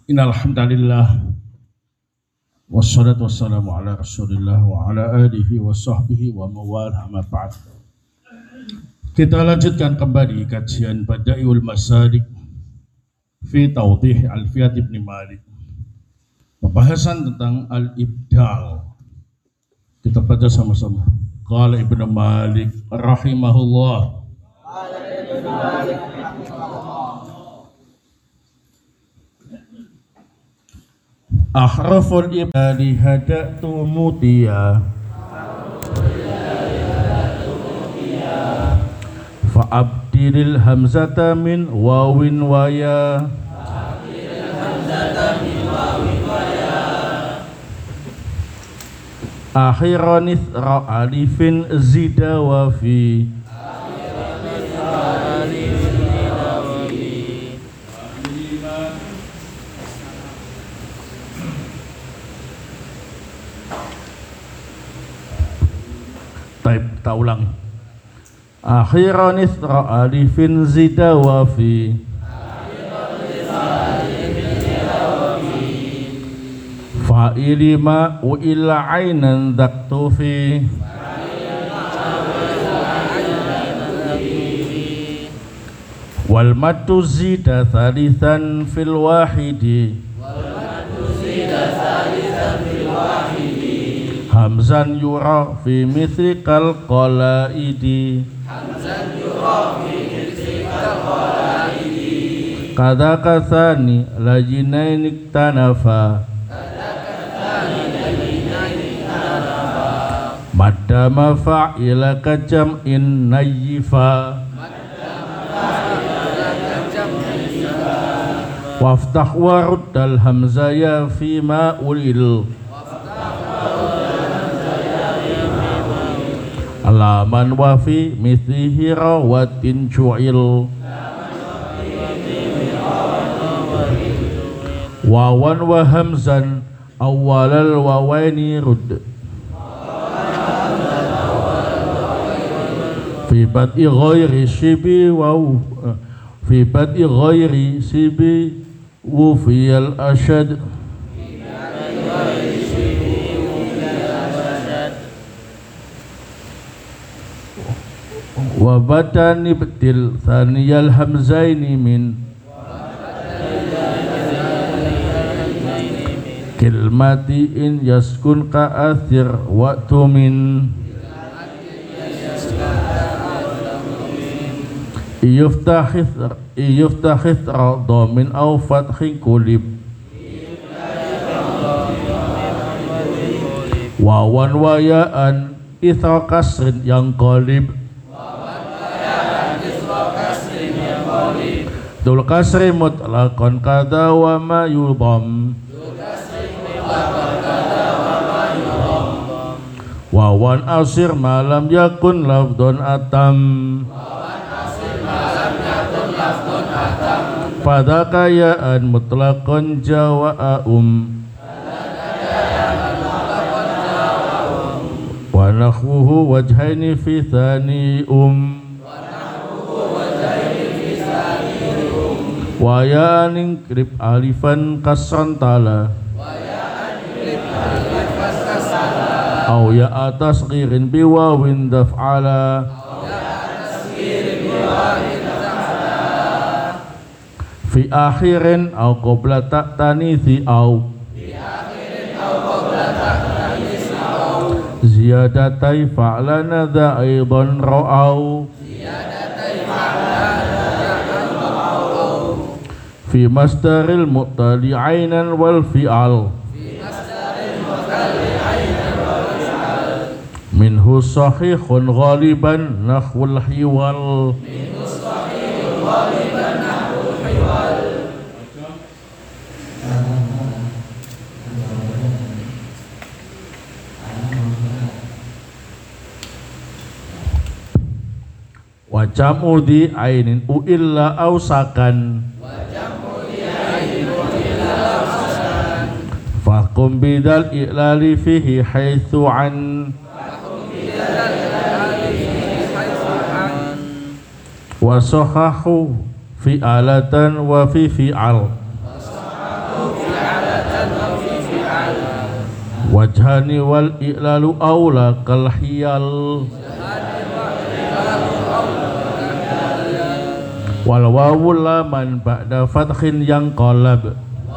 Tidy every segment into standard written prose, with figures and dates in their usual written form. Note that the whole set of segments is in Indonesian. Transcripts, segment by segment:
Innal hamdalillah wassalatu wassalamu ala Rasulillah wa ala alihi wa sahbihi wa mawalah amma ba'd. Kita lanjutkan kembali kajian Bada'iul Masalik fi Tawdih Alfiyat Ibn Malik. Pembahasan tentang al-ibdal. Kita baca sama-sama. Qala Ibn Malik rahimahullah. Ahraful ibadi hadatu mutiya fa'abdilil hamzata min wawin waya akhiran ithra alifin zida wa fi tak ulang. Akhiran ithra alifin zida wa fi fa'ili ma wa illa aynan daktu fi wal matu zida thalithan fil wahidi hamzan yura fi mithli kal qalaidi kada kathani lajinain iktanafa madda mafa'ila kajam'in nayyifa waftah waruddal hamzaya fi ma ulil alaman wa fi mithlihi rawatin ju'il wawan wa hamzan awwalal wawaini rudd fi bad'i ghairi shibi wa fi bad'i ghairi shibi wufiyal ashad wa badani betil thaniyal hamzaini min kilmati in yaskun ka'athir waktu min iyuftahith domin au fathin kulib wawan wayaan ithra kasrin yang qalib dul kasri mutlaqan kada wa ma yudham wawan asir malam yakun lafdun atam pada kayaan mutlaqan jawa'um wa nakhwuhu wajhaini fi thani'um wa ya'anin krib alifan kasran tala au ya atas ghirin biwawin daf'ala fi akhirin au qabla ta'tanithi au ziyadatai fa'lana dha aidan ra'au fi masdaril mu'tali aynan wal fi'al minhu sahihun ghaliban nahwul hiwal wa jam'u di ainin u'illa ausakan fahkum bidal i'lali fihi haitsu an wa sahahu fi'alatan wa fi fi'al wajhani wal i'lalu aula kal hiyal wal wawu laman ba'da fathin yang qalab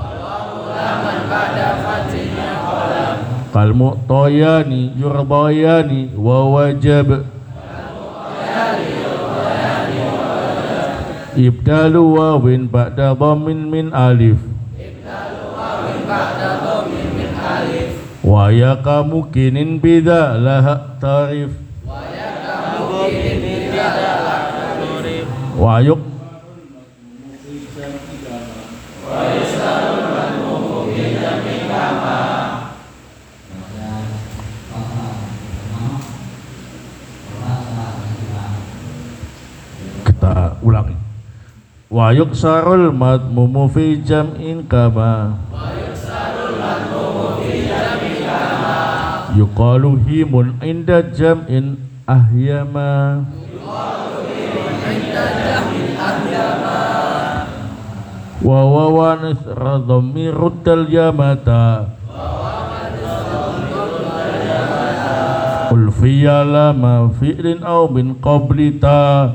kal mu'tayani yurdayani wa wajab ibdalu wawin ba'da dhammin min alif wa yaka mukinin bidha laha tarif wa yuk kita ulangi wa yuksarul madmumu fi jam'in kama yuqalu himun inda jam'in ahyama wa wawanis radhami ruddal yamata ulfiya lama fi'lin aw min qablita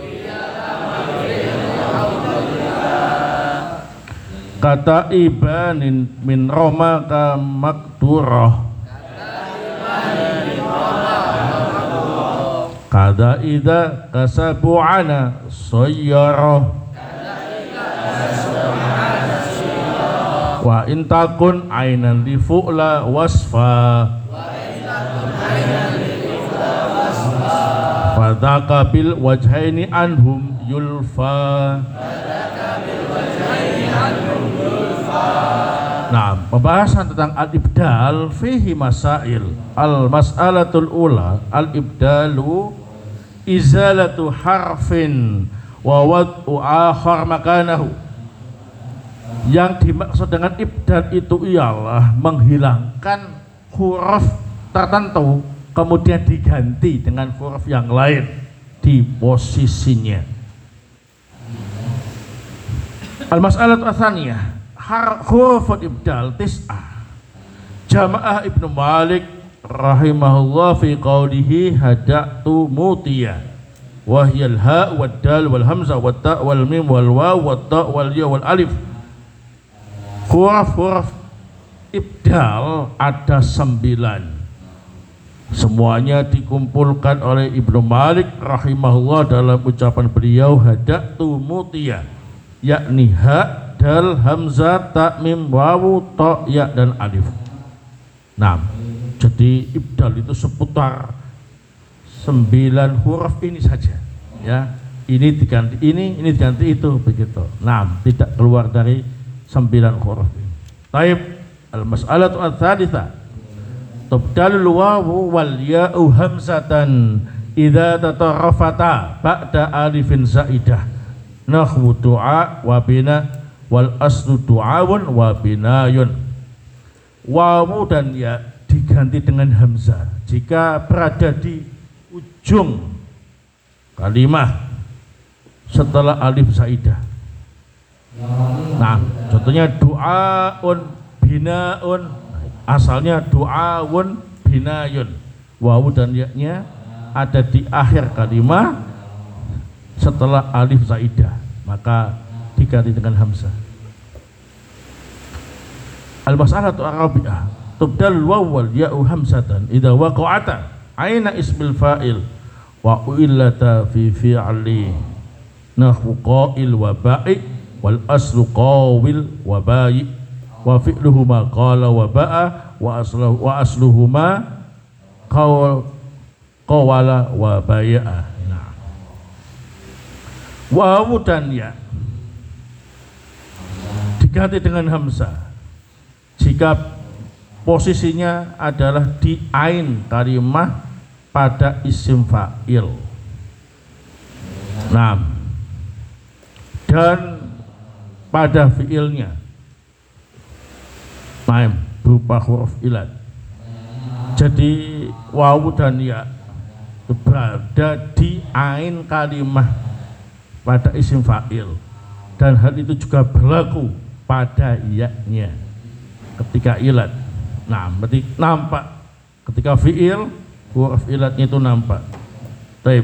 kata ibanin min romaka makturah kada idza kasabu ana sayyarah wa in takun ainan li fu'la wasfa fadzaka bil wajhaini anhum yulfa. Nah, pembahasan tentang al-ibdal fihi masail. Al-mas'alatul ula, al-ibdalu izalatu harfin wa wad'u akhar makanahu. Yang dimaksud dengan ibdal itu ialah menghilangkan huruf tertentu kemudian diganti dengan huruf yang lain di posisinya. Al-mas'alatu atsaniyah huruful ibdal tis'ah. Jama'ah Ibnu Malik rahimahullah fi qawlihi hada'tu mutiya wa hiya al-ha' wad dal wal hamzah wat ta' wal mim wal waw wat ta' wal ya wal alif. Huruf-huruf ibdal ada 9. Semuanya dikumpulkan oleh Ibnu Malik rahimahullah dalam ucapan beliau hada'tu mutiya, yakni ha, dal, hamzah, ta, mim, wawu, ta, ya dan alif. Nah, jadi ibdal itu seputar 9 huruf ini saja, ya. Ini diganti ini diganti itu, begitu. Nah, tidak keluar dari 9 huruf ini. Taib al-mas'alatu ats-tsalitsah tubdalul wawu wal ya'u hamzatan idza tatarrafata ba'da alifin zaidah nahwu du'a wa bina wal aslu du'awun wa binayun. Wawu dan ya diganti dengan hamzah jika berada di ujung kalimah setelah alif zaidah. Nah, contohnya du'aun, binaun, asalnya du'awun, binayun. Wawu dan ya-nya ada di akhir kalimah setelah alif zaidah, maka diganti dengan hamzah. Al-mas'alatu ar-rabi'ah tubdal waw wal ya'u hamzatan idza waqa'ata aina ismil fa'il wa illata fi fi'li nahwu qa'il wa ba'i wal aslu qawil wa ba'i wa fi'luhuma qala wa ba'a wa asluhuma qawala wa baya'a. Nah, wawu dan ya diganti dengan hamzah jika posisinya adalah di ain kalimah pada isim fa'il. Nah, dan pada fi'ilnya berupa huruf ilat. Jadi wawu dan ya berada di ain kalimah pada isim fa'il, dan hal itu juga berlaku pada ya-nya ketika ilat. Nah, berarti nampak ketika fi'il huruf ilatnya itu nampak. Taib.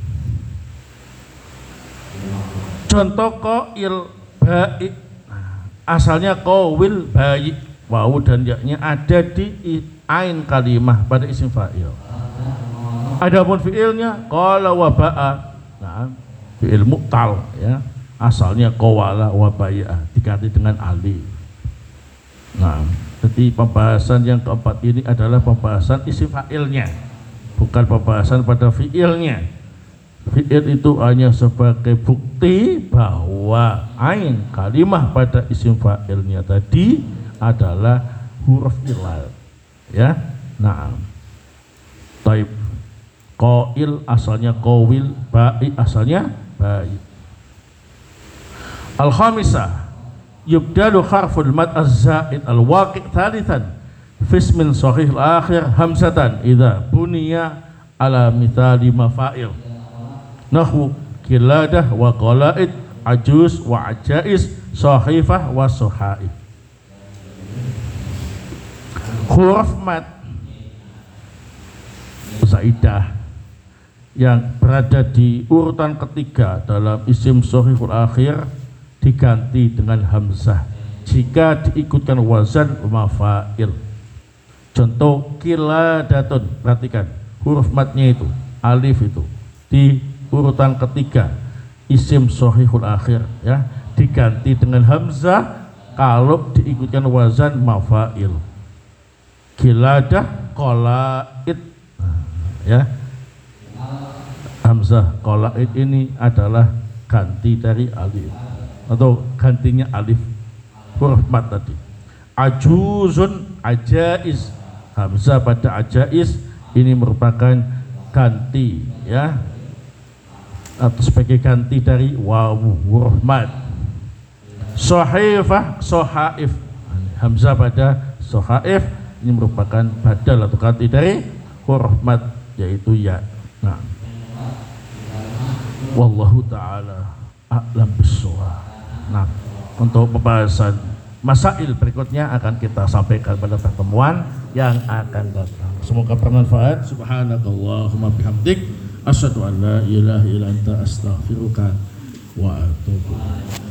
Contoh qail ba'i. Asalnya qawil bayi, wawu dan ya-nya ada di ain kalimah pada isim fa'il. Adapun fi'ilnya qala wa ba'a. Nah, fi'il mu'tal ya. Asalnya qawala wa ba'a diganti dengan alif. Nah, jadi pembahasan yang keempat ini adalah pembahasan isim fa'ilnya, bukan pembahasan pada fi'ilnya. Fi'il itu hanya sebagai bukti bahwa ain kalimah pada isim fa'ilnya tadi adalah huruf ilat. Ya, nah, taib. Qail asalnya qawil, ba'i asalnya ba'i. Al-khamisah yubdalu harful mad az-zaid al-waqi' thalithan fi ismin sahih al-akhir hamzatan idza buniya ala mithali mafa'il nahwu kiladah wa qala'id ajuz wa ajais sahifah wa suhaif. Huruf mad zaidah yang berada di urutan ketiga dalam isim sahihul akhir diganti dengan hamzah jika diikutkan wazan mafa'il. Contoh kiladatun, perhatikan huruf madnya itu alif itu di urutan ketiga isim sahihul akhir ya, diganti dengan hamzah kalau diikutkan wazan mafa'il. Kiladah qalaid ya, hamzah qalaid ini adalah ganti dari alif atau gantinya alif huruf mad tadi. Ajuzun ajais, hamzah pada ajais ini merupakan ganti ya, atau sebagai ganti dari wawu huruf mad. Sahifah sohaif, hamzah pada sohaif ini merupakan badal atau ganti dari huruf mad yaitu ya. Nah, wallahu ta'ala a'lam bissawab. Nah, untuk pembahasan masail berikutnya akan kita sampaikan pada pertemuan yang akan datang. Semoga bermanfaat. Subhanakallahumma bihamdik asyhadu an la ilaha illa anta astaghfiruka wa atubu ilaik.